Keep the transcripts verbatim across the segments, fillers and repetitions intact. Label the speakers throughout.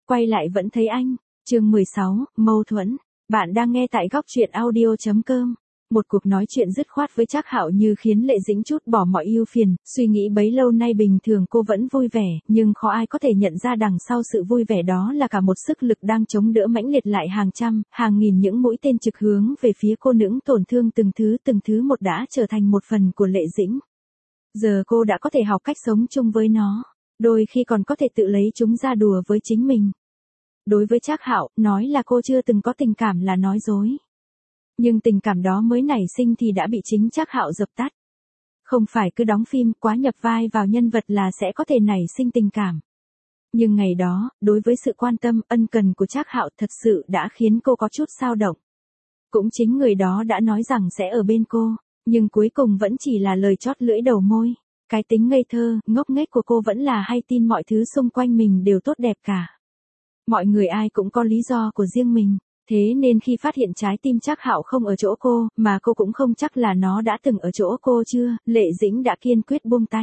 Speaker 1: quay lại vẫn thấy anh. Chương mười sáu, mâu thuẫn. Bạn đang nghe tại góc truyện audio chấm com. Một cuộc nói chuyện dứt khoát với Trác Hạo như khiến Lệ Dĩnh trút bỏ mọi ưu phiền, suy nghĩ bấy lâu nay bình thường cô vẫn vui vẻ, nhưng khó ai có thể nhận ra đằng sau sự vui vẻ đó là cả một sức lực đang chống đỡ mãnh liệt lại hàng trăm, hàng nghìn những mũi tên trực hướng về phía cô, những tổn thương từng thứ từng thứ một đã trở thành một phần của Lệ Dĩnh. Giờ cô đã có thể học cách sống chung với nó, đôi khi còn có thể tự lấy chúng ra đùa với chính mình. Đối với Trác Hạo, nói là cô chưa từng có tình cảm là nói dối. Nhưng tình cảm đó mới nảy sinh thì đã bị chính Trác Hạo dập tắt. Không phải cứ đóng phim quá nhập vai vào nhân vật là sẽ có thể nảy sinh tình cảm. Nhưng ngày đó, đối với sự quan tâm, ân cần của Trác Hạo thật sự đã khiến cô có chút xao động. Cũng chính người đó đã nói rằng sẽ ở bên cô, nhưng cuối cùng vẫn chỉ là lời chót lưỡi đầu môi. Cái tính ngây thơ, ngốc nghếch của cô vẫn là hay tin mọi thứ xung quanh mình đều tốt đẹp cả. Mọi người ai cũng có lý do của riêng mình. Thế nên khi phát hiện trái tim Trác Hạo không ở chỗ cô, mà cô cũng không chắc là nó đã từng ở chỗ cô chưa, Lệ Dĩnh đã kiên quyết buông tay.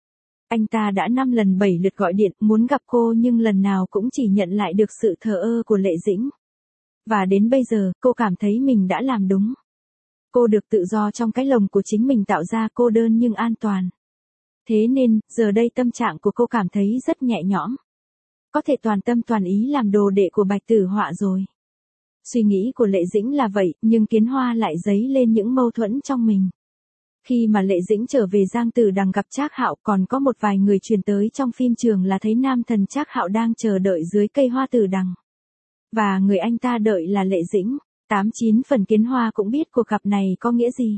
Speaker 1: Anh ta đã năm lần bảy lượt gọi điện muốn gặp cô nhưng lần nào cũng chỉ nhận lại được sự thờ ơ của Lệ Dĩnh. Và đến bây giờ, cô cảm thấy mình đã làm đúng. Cô được tự do trong cái lồng của chính mình tạo ra, cô đơn nhưng an toàn. Thế nên, giờ đây tâm trạng của cô cảm thấy rất nhẹ nhõm. Có thể toàn tâm toàn ý làm đồ đệ của Bạch Tử Họa rồi. Suy nghĩ của Lệ Dĩnh là vậy, nhưng Kiến Hoa lại dấy lên những mâu thuẫn trong mình. Khi mà Lệ Dĩnh trở về Giang Tử Đằng gặp Trác Hạo, còn có một vài người truyền tới trong phim trường là thấy nam thần Trác Hạo đang chờ đợi dưới cây hoa tử đằng. Và người anh ta đợi là Lệ Dĩnh. Tám chín phần Kiến Hoa cũng biết cuộc gặp này có nghĩa gì.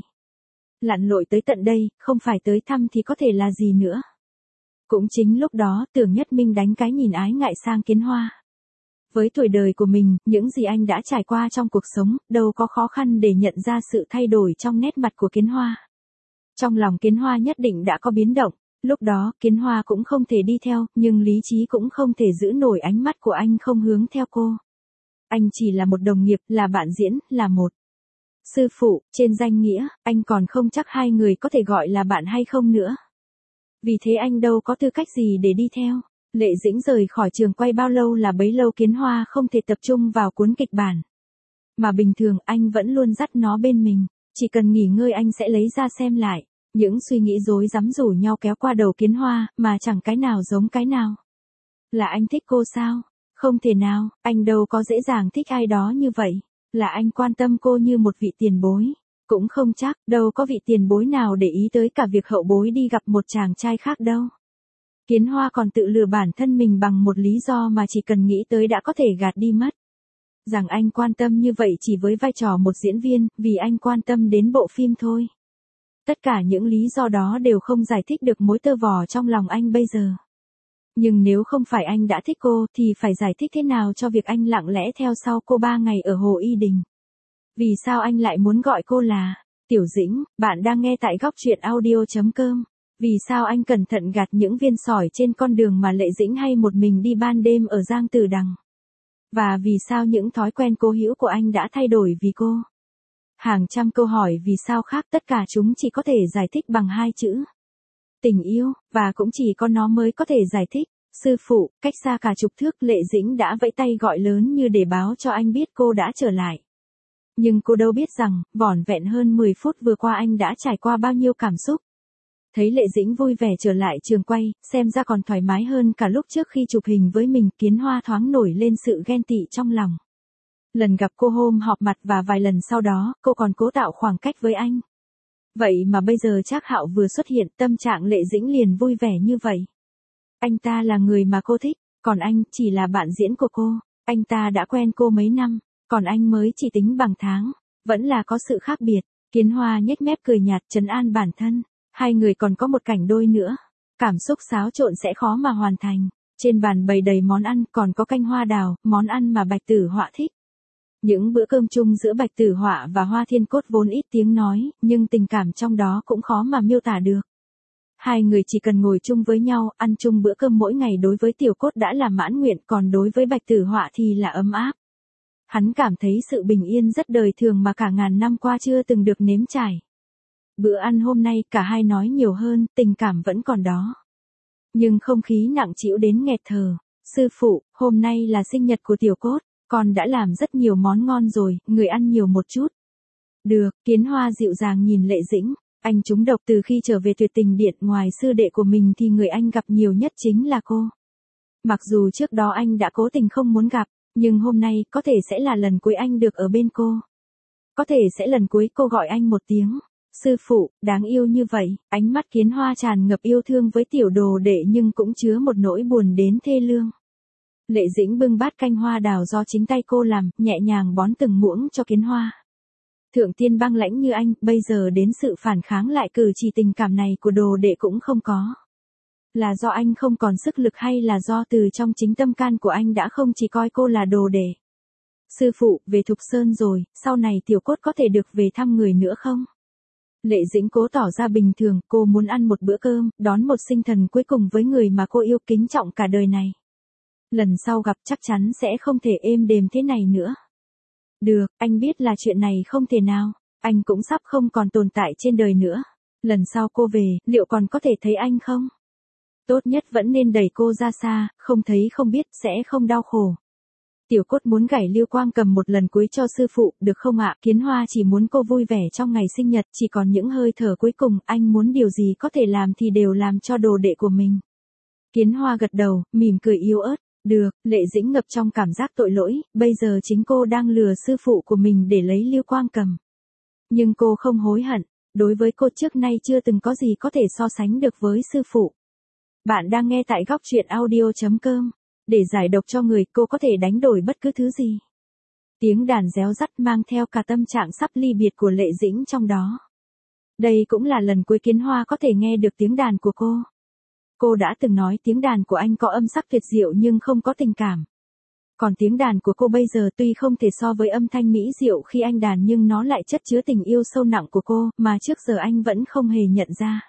Speaker 1: Lặn lội tới tận đây, không phải tới thăm thì có thể là gì nữa. Cũng chính lúc đó, Tưởng Nhất Minh đánh cái nhìn ái ngại sang Kiến Hoa. Với tuổi đời của mình, những gì anh đã trải qua trong cuộc sống, đâu có khó khăn để nhận ra sự thay đổi trong nét mặt của Kiến Hoa. Trong lòng Kiến Hoa nhất định đã có biến động, lúc đó Kiến Hoa cũng không thể đi theo, nhưng lý trí cũng không thể giữ nổi ánh mắt của anh không hướng theo cô. Anh chỉ là một đồng nghiệp, là bạn diễn, là một sư phụ, trên danh nghĩa, anh còn không chắc hai người có thể gọi là bạn hay không nữa. Vì thế anh đâu có tư cách gì để đi theo. Lệ Dĩnh rời khỏi trường quay bao lâu là bấy lâu Kiến Hoa không thể tập trung vào cuốn kịch bản. Mà bình thường anh vẫn luôn dắt nó bên mình, chỉ cần nghỉ ngơi anh sẽ lấy ra xem lại. Những suy nghĩ rối rắm rủ nhau kéo qua đầu Kiến Hoa, mà chẳng cái nào giống cái nào. Là anh thích cô sao? Không thể nào, anh đâu có dễ dàng thích ai đó như vậy. Là anh quan tâm cô như một vị tiền bối. Cũng không chắc, đâu có vị tiền bối nào để ý tới cả việc hậu bối đi gặp một chàng trai khác đâu. Kiến Hoa còn tự lừa bản thân mình bằng một lý do mà chỉ cần nghĩ tới đã có thể gạt đi mất. Rằng anh quan tâm như vậy chỉ với vai trò một diễn viên, vì anh quan tâm đến bộ phim thôi. Tất cả những lý do đó đều không giải thích được mối tơ vò trong lòng anh bây giờ. Nhưng nếu không phải anh đã thích cô thì phải giải thích thế nào cho việc anh lặng lẽ theo sau cô ba ngày ở Hồ Y Đình. Vì sao anh lại muốn gọi cô là Tiểu Dĩnh? Bạn đang nghe tại góc truyện audio chấm com. Vì sao anh cẩn thận gạt những viên sỏi trên con đường mà Lệ Dĩnh hay một mình đi ban đêm ở Giang Tử Đằng? Và vì sao những thói quen cố hữu của anh đã thay đổi vì cô? Hàng trăm câu hỏi vì sao khác, tất cả chúng chỉ có thể giải thích bằng hai chữ. Tình yêu, và cũng chỉ có nó mới có thể giải thích. Sư phụ, cách xa cả chục thước, Lệ Dĩnh đã vẫy tay gọi lớn như để báo cho anh biết cô đã trở lại. Nhưng cô đâu biết rằng, vỏn vẹn hơn mười phút vừa qua anh đã trải qua bao nhiêu cảm xúc. Thấy Lệ Dĩnh vui vẻ trở lại trường quay, xem ra còn thoải mái hơn cả lúc trước khi chụp hình với mình, Kiến Hoa thoáng nổi lên sự ghen tị trong lòng. Lần gặp cô hôm họp mặt và vài lần sau đó, cô còn cố tạo khoảng cách với anh. Vậy mà bây giờ Trác Hạo vừa xuất hiện, tâm trạng Lệ Dĩnh liền vui vẻ như vậy. Anh ta là người mà cô thích, còn anh chỉ là bạn diễn của cô. Anh ta đã quen cô mấy năm, còn anh mới chỉ tính bằng tháng. Vẫn là có sự khác biệt. Kiến Hoa nhếch mép cười nhạt trấn an bản thân. Hai người còn có một cảnh đôi nữa. Cảm xúc xáo trộn sẽ khó mà hoàn thành. Trên bàn bày đầy món ăn, còn có canh hoa đào, món ăn mà Bạch Tử Họa thích. Những bữa cơm chung giữa Bạch Tử Họa và Hoa Thiên Cốt vốn ít tiếng nói, nhưng tình cảm trong đó cũng khó mà miêu tả được. Hai người chỉ cần ngồi chung với nhau, ăn chung bữa cơm mỗi ngày đối với Tiểu Cốt đã là mãn nguyện, còn đối với Bạch Tử Họa thì là ấm áp. Hắn cảm thấy sự bình yên rất đời thường mà cả ngàn năm qua chưa từng được nếm trải. Bữa ăn hôm nay cả hai nói nhiều hơn, tình cảm vẫn còn đó. Nhưng không khí nặng trĩu đến nghẹt thở. Sư phụ, hôm nay là sinh nhật của tiểu cốt, con đã làm rất nhiều món ngon rồi, người ăn nhiều một chút. Được, Kiến Hoa dịu dàng nhìn Lệ Dĩnh, anh trúng độc từ khi trở về Tuyệt Tình Điện, ngoài sư đệ của mình thì người anh gặp nhiều nhất chính là cô. Mặc dù trước đó anh đã cố tình không muốn gặp, nhưng hôm nay có thể sẽ là lần cuối anh được ở bên cô. Có thể sẽ lần cuối cô gọi anh một tiếng. Sư phụ, đáng yêu như vậy, ánh mắt Kiến Hoa tràn ngập yêu thương với tiểu đồ đệ nhưng cũng chứa một nỗi buồn đến thê lương. Lệ Dĩnh bưng bát canh hoa đào do chính tay cô làm, nhẹ nhàng bón từng muỗng cho Kiến Hoa. Thượng tiên băng lãnh như anh, bây giờ đến sự phản kháng lại cử chỉ tình cảm này của đồ đệ cũng không có. Là do anh không còn sức lực hay là do từ trong chính tâm can của anh đã không chỉ coi cô là đồ đệ? Sư phụ, về Thục Sơn rồi, sau này tiểu cốt có thể được về thăm người nữa không? Lệ Dĩnh cố tỏ ra bình thường, cô muốn ăn một bữa cơm, đón một sinh thần cuối cùng với người mà cô yêu kính trọng cả đời này. Lần sau gặp chắc chắn sẽ không thể êm đềm thế này nữa. Được, anh biết là chuyện này không thể nào, anh cũng sắp không còn tồn tại trên đời nữa. Lần sau cô về, liệu còn có thể thấy anh không? Tốt nhất vẫn nên đẩy cô ra xa, không thấy không biết, sẽ không đau khổ. Tiểu cốt muốn gảy Lưu Quang Cầm một lần cuối cho sư phụ, được không ạ? Kiến Hoa chỉ muốn cô vui vẻ trong ngày sinh nhật, chỉ còn những hơi thở cuối cùng, anh muốn điều gì có thể làm thì đều làm cho đồ đệ của mình. Kiến Hoa gật đầu, mỉm cười yếu ớt. Được, Lệ Dĩnh ngập trong cảm giác tội lỗi, bây giờ chính cô đang lừa sư phụ của mình để lấy Lưu Quang Cầm. Nhưng cô không hối hận, đối với cô trước nay chưa từng có gì có thể so sánh được với sư phụ. Bạn đang nghe tại góc truyện audio chấm com. Để giải độc cho người, cô có thể đánh đổi bất cứ thứ gì. Tiếng đàn réo rắt mang theo cả tâm trạng sắp ly biệt của Lệ Dĩnh trong đó. Đây cũng là lần cuối Kiến Hoa có thể nghe được tiếng đàn của cô. Cô đã từng nói tiếng đàn của anh có âm sắc tuyệt diệu nhưng không có tình cảm. Còn tiếng đàn của cô bây giờ tuy không thể so với âm thanh mỹ diệu khi anh đàn nhưng nó lại chất chứa tình yêu sâu nặng của cô mà trước giờ anh vẫn không hề nhận ra.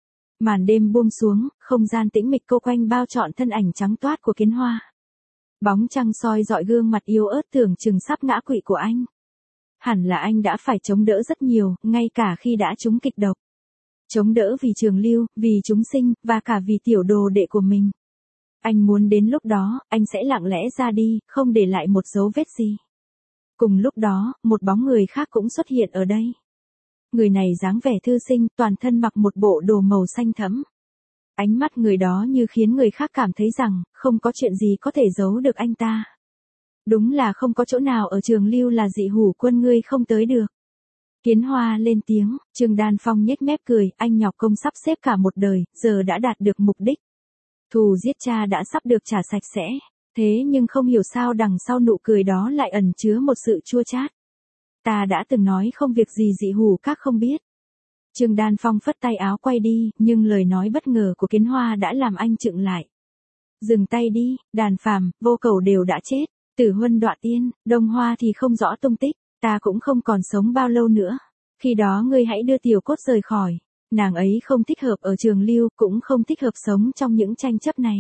Speaker 1: Màn đêm buông xuống, không gian tĩnh mịch cô quanh bao trọn thân ảnh trắng toát của Kiến Hoa. Bóng trăng soi dọi gương mặt yếu ớt tưởng chừng sắp ngã quỵ của anh. Hẳn là anh đã phải chống đỡ rất nhiều, ngay cả khi đã trúng kịch độc. Chống đỡ vì Trường Lưu, vì chúng sinh, và cả vì tiểu đồ đệ của mình. Anh muốn đến lúc đó, anh sẽ lặng lẽ ra đi, không để lại một dấu vết gì. Cùng lúc đó, một bóng người khác cũng xuất hiện ở đây. Người này dáng vẻ thư sinh, toàn thân mặc một bộ đồ màu xanh thẫm. Ánh mắt người đó như khiến người khác cảm thấy rằng, không có chuyện gì có thể giấu được anh ta. Đúng là không có chỗ nào ở Trường Lưu là Dị Hủ Quân ngươi không tới được. Kiến Hoa lên tiếng, Trương Đan Phong nhếch mép cười, anh nhọc công sắp xếp cả một đời, giờ đã đạt được mục đích. Thù giết cha đã sắp được trả sạch sẽ, thế nhưng không hiểu sao đằng sau nụ cười đó lại ẩn chứa một sự chua chát. Ta đã từng nói không việc gì Dị Hủ các không biết. Trương Đan Phong phất tay áo quay đi, nhưng lời nói bất ngờ của Kiến Hoa đã làm anh chững lại. Dừng tay đi, Đàn Phàm, Vô Cầu đều đã chết, Tử Huân Đọa Tiên, Đông Hoa thì không rõ tung tích, ta cũng không còn sống bao lâu nữa. Khi đó ngươi hãy đưa tiểu cốt rời khỏi, nàng ấy không thích hợp ở Trường Lưu, cũng không thích hợp sống trong những tranh chấp này.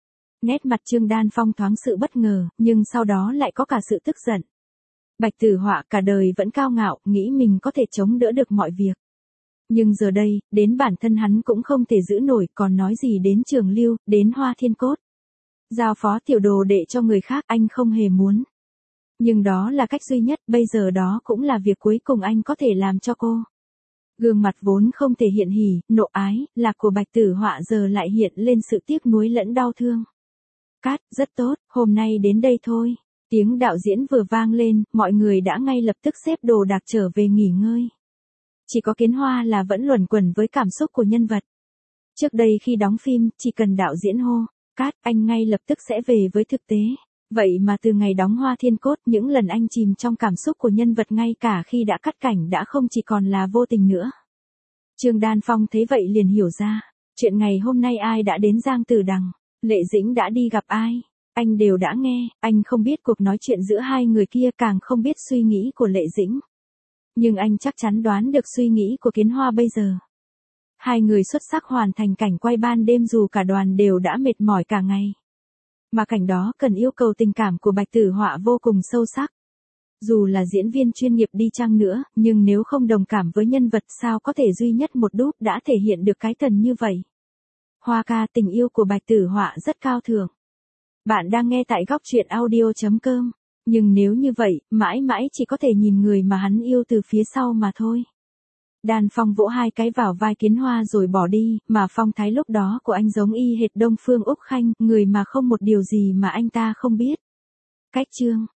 Speaker 1: Nét mặt Trương Đan Phong thoáng sự bất ngờ, nhưng sau đó lại có cả sự tức giận. Bạch Tử Họa cả đời vẫn cao ngạo, nghĩ mình có thể chống đỡ được mọi việc. Nhưng giờ đây, đến bản thân hắn cũng không thể giữ nổi, còn nói gì đến Trường Lưu, đến Hoa Thiên Cốt. Giao phó tiểu đồ đệ cho người khác anh không hề muốn. Nhưng đó là cách duy nhất, bây giờ đó cũng là việc cuối cùng anh có thể làm cho cô. Gương mặt vốn không thể hiện hỉ, nộ ái, lạc của Bạch Tử Họa giờ lại hiện lên sự tiếc nuối lẫn đau thương. Cát, rất tốt, hôm nay đến đây thôi. Tiếng đạo diễn vừa vang lên, mọi người đã ngay lập tức xếp đồ đạc trở về nghỉ ngơi. Chỉ có Kiến Hoa là vẫn luẩn quẩn với cảm xúc của nhân vật. Trước đây khi đóng phim, chỉ cần đạo diễn hô, cát, anh ngay lập tức sẽ về với thực tế. Vậy mà từ ngày đóng Hoa Thiên Cốt, những lần anh chìm trong cảm xúc của nhân vật ngay cả khi đã cắt cảnh đã không chỉ còn là vô tình nữa. Trương Đan Phong thấy vậy liền hiểu ra, chuyện ngày hôm nay ai đã đến Giang Tử Đằng, Lệ Dĩnh đã đi gặp ai, anh đều đã nghe, anh không biết cuộc nói chuyện giữa hai người kia, càng không biết suy nghĩ của Lệ Dĩnh. Nhưng anh chắc chắn đoán được suy nghĩ của Kiến Hoa bây giờ. Hai người xuất sắc hoàn thành cảnh quay ban đêm dù cả đoàn đều đã mệt mỏi cả ngày. Mà cảnh đó cần yêu cầu tình cảm của Bạch Tử Họa vô cùng sâu sắc. Dù là diễn viên chuyên nghiệp đi chăng nữa, nhưng nếu không đồng cảm với nhân vật sao có thể duy nhất một đúp đã thể hiện được cái thần như vậy. Hoa ca, tình yêu của Bạch Tử Họa rất cao thượng. Bạn đang nghe tại góc chuyện audio chấm com. Nhưng nếu như vậy, mãi mãi chỉ có thể nhìn người mà hắn yêu từ phía sau mà thôi. Đan Phong vỗ hai cái vào vai Kiến Hoa rồi bỏ đi, mà phong thái lúc đó của anh giống y hệt Đông Phương Úc Khanh, người mà không một điều gì mà anh ta không biết. Cách chương